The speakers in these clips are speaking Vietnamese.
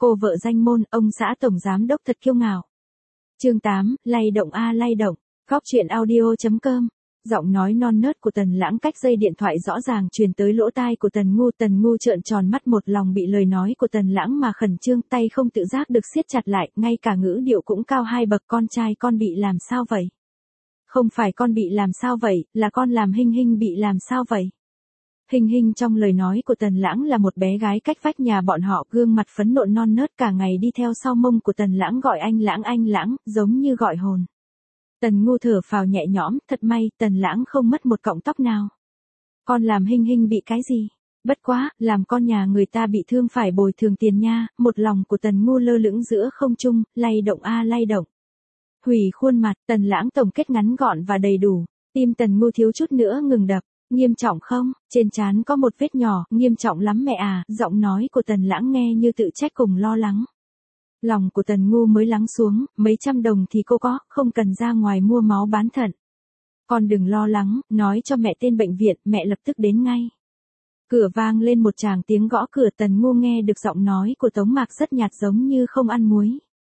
cô vợ danh môn, ông xã tổng giám đốc thật kiêu ngạo. Chương 8, lay động a lay động. Góc truyện audio.com. Giọng nói non nớt của Tần Lãng cách dây điện thoại rõ ràng truyền tới lỗ tai của Tần Ngu trợn tròn mắt, một lòng bị lời nói của Tần Lãng mà khẩn trương, tay không tự giác được siết chặt lại, ngay cả ngữ điệu cũng cao 2 bậc. Con trai con bị làm sao vậy? Không phải con bị làm sao vậy, là con làm Hinh Hinh bị làm sao vậy? Hinh Hinh trong lời nói của Tần Lãng là một bé gái cách vách nhà bọn họ, gương mặt phấn nộn non nớt, cả ngày đi theo sau mông của Tần Lãng gọi anh Lãng, giống như gọi hồn. Tần Ngu thở phào nhẹ nhõm, thật may, Tần Lãng không mất một cọng tóc nào. Con làm Hinh Hinh bị cái gì? Bất quá, làm con nhà người ta bị thương phải bồi thường tiền nha. Một lòng của Tần Ngu lơ lửng giữa không trung, lay động a lay động. Hủy khuôn mặt, Tần Lãng tổng kết ngắn gọn và đầy đủ. Tim Tần Ngu thiếu chút nữa ngừng đập. Nghiêm trọng không? Trên trán có một vết nhỏ, nghiêm trọng lắm mẹ à. Giọng nói của Tần Lãng nghe như tự trách cùng lo lắng. Lòng của Tần Ngu mới lắng xuống, mấy trăm đồng thì cô có, không cần ra ngoài mua máu bán thận. Con đừng lo lắng, nói cho mẹ tên bệnh viện, mẹ lập tức đến ngay. Cửa vang lên một tràng tiếng gõ cửa. Tần Ngu nghe được giọng nói của Tống Mạc rất nhạt, giống như không ăn muối.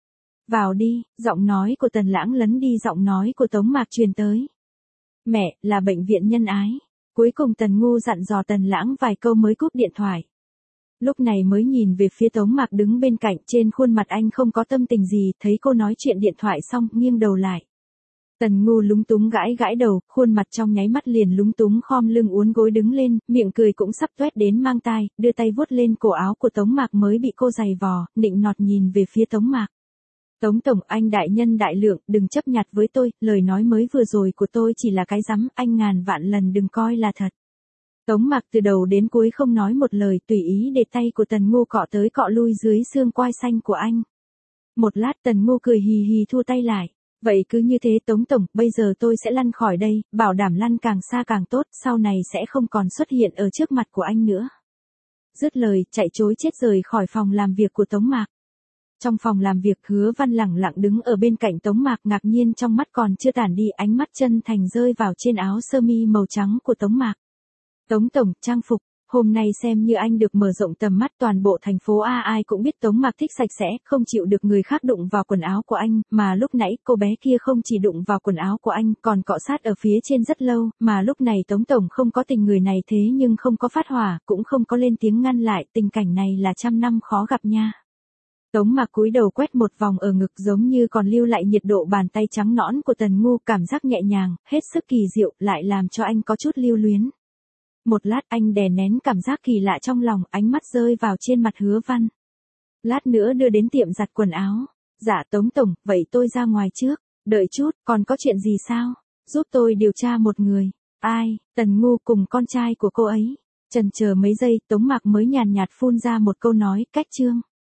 Vào đi, giọng nói của Tần Lãng lấn đi giọng nói của Tống Mạc truyền tới. Mẹ, là bệnh viện Nhân Ái. Cuối cùng Tần Ngu dặn dò Tần Lãng vài câu mới cúp điện thoại. Lúc này mới nhìn về phía Tống Mạc đứng bên cạnh, trên khuôn mặt anh không có tâm tình gì, thấy cô nói chuyện điện thoại xong, nghiêng đầu lại. Tần Ngu lúng túng gãi đầu, khuôn mặt trong nháy mắt liền lúng túng, khom lưng uốn gối đứng lên, miệng cười cũng sắp toét đến mang tai, đưa tay vuốt lên cổ áo của Tống Mạc mới bị cô giày vò, nịnh nọt nhìn về phía Tống Mạc. Tống tổng, anh đại nhân đại lượng, đừng chấp nhặt với tôi, lời nói mới vừa rồi của tôi chỉ là cái rắm, anh ngàn vạn lần đừng coi là thật. Tống Mạc từ đầu đến cuối không nói một lời, tùy ý để tay của Tần Ngu cọ tới cọ lui dưới xương quai xanh của anh. Một lát Tần Ngu cười hì hì thu tay lại. Vậy cứ như thế Tống tổng, bây giờ tôi sẽ lăn khỏi đây, bảo đảm lăn càng xa càng tốt, sau này sẽ không còn xuất hiện ở trước mặt của anh nữa. Dứt lời, chạy trối chết rời khỏi phòng làm việc của Tống Mạc. Trong phòng làm việc, Hứa Văn lẳng lặng đứng ở bên cạnh Tống Mạc, ngạc nhiên trong mắt còn chưa tản đi, ánh mắt chân thành rơi vào trên áo sơ mi màu trắng của Tống Mạc. Tống tổng, trang phục, hôm nay xem như anh được mở rộng tầm mắt, toàn bộ thành phố A ai cũng biết Tống Mạc thích sạch sẽ, không chịu được người khác đụng vào quần áo của anh, mà lúc nãy cô bé kia không chỉ đụng vào quần áo của anh, còn cọ sát ở phía trên rất lâu, mà lúc này Tống tổng không có tình người này, thế nhưng không có phát hỏa, cũng không có lên tiếng ngăn lại, tình cảnh này là trăm năm khó gặp nha. Tống Mạc cúi đầu quét một vòng ở ngực, giống như còn lưu lại nhiệt độ bàn tay trắng nõn của Tần Ngu, cảm giác nhẹ nhàng, hết sức kỳ diệu, lại làm cho anh có chút lưu luyến. Một lát anh đè nén cảm giác kỳ lạ trong lòng, ánh mắt rơi vào trên mặt Hứa Văn. Lát nữa đưa đến tiệm giặt quần áo. Dạ Tống tổng, vậy tôi ra ngoài trước. Đợi chút, còn có chuyện gì sao? Giúp tôi điều tra một người. Ai? Tần Ngu cùng con trai của cô ấy. Chần chờ mấy giây, Tống Mạc mới nhàn nhạt phun ra một câu nói, cách chương.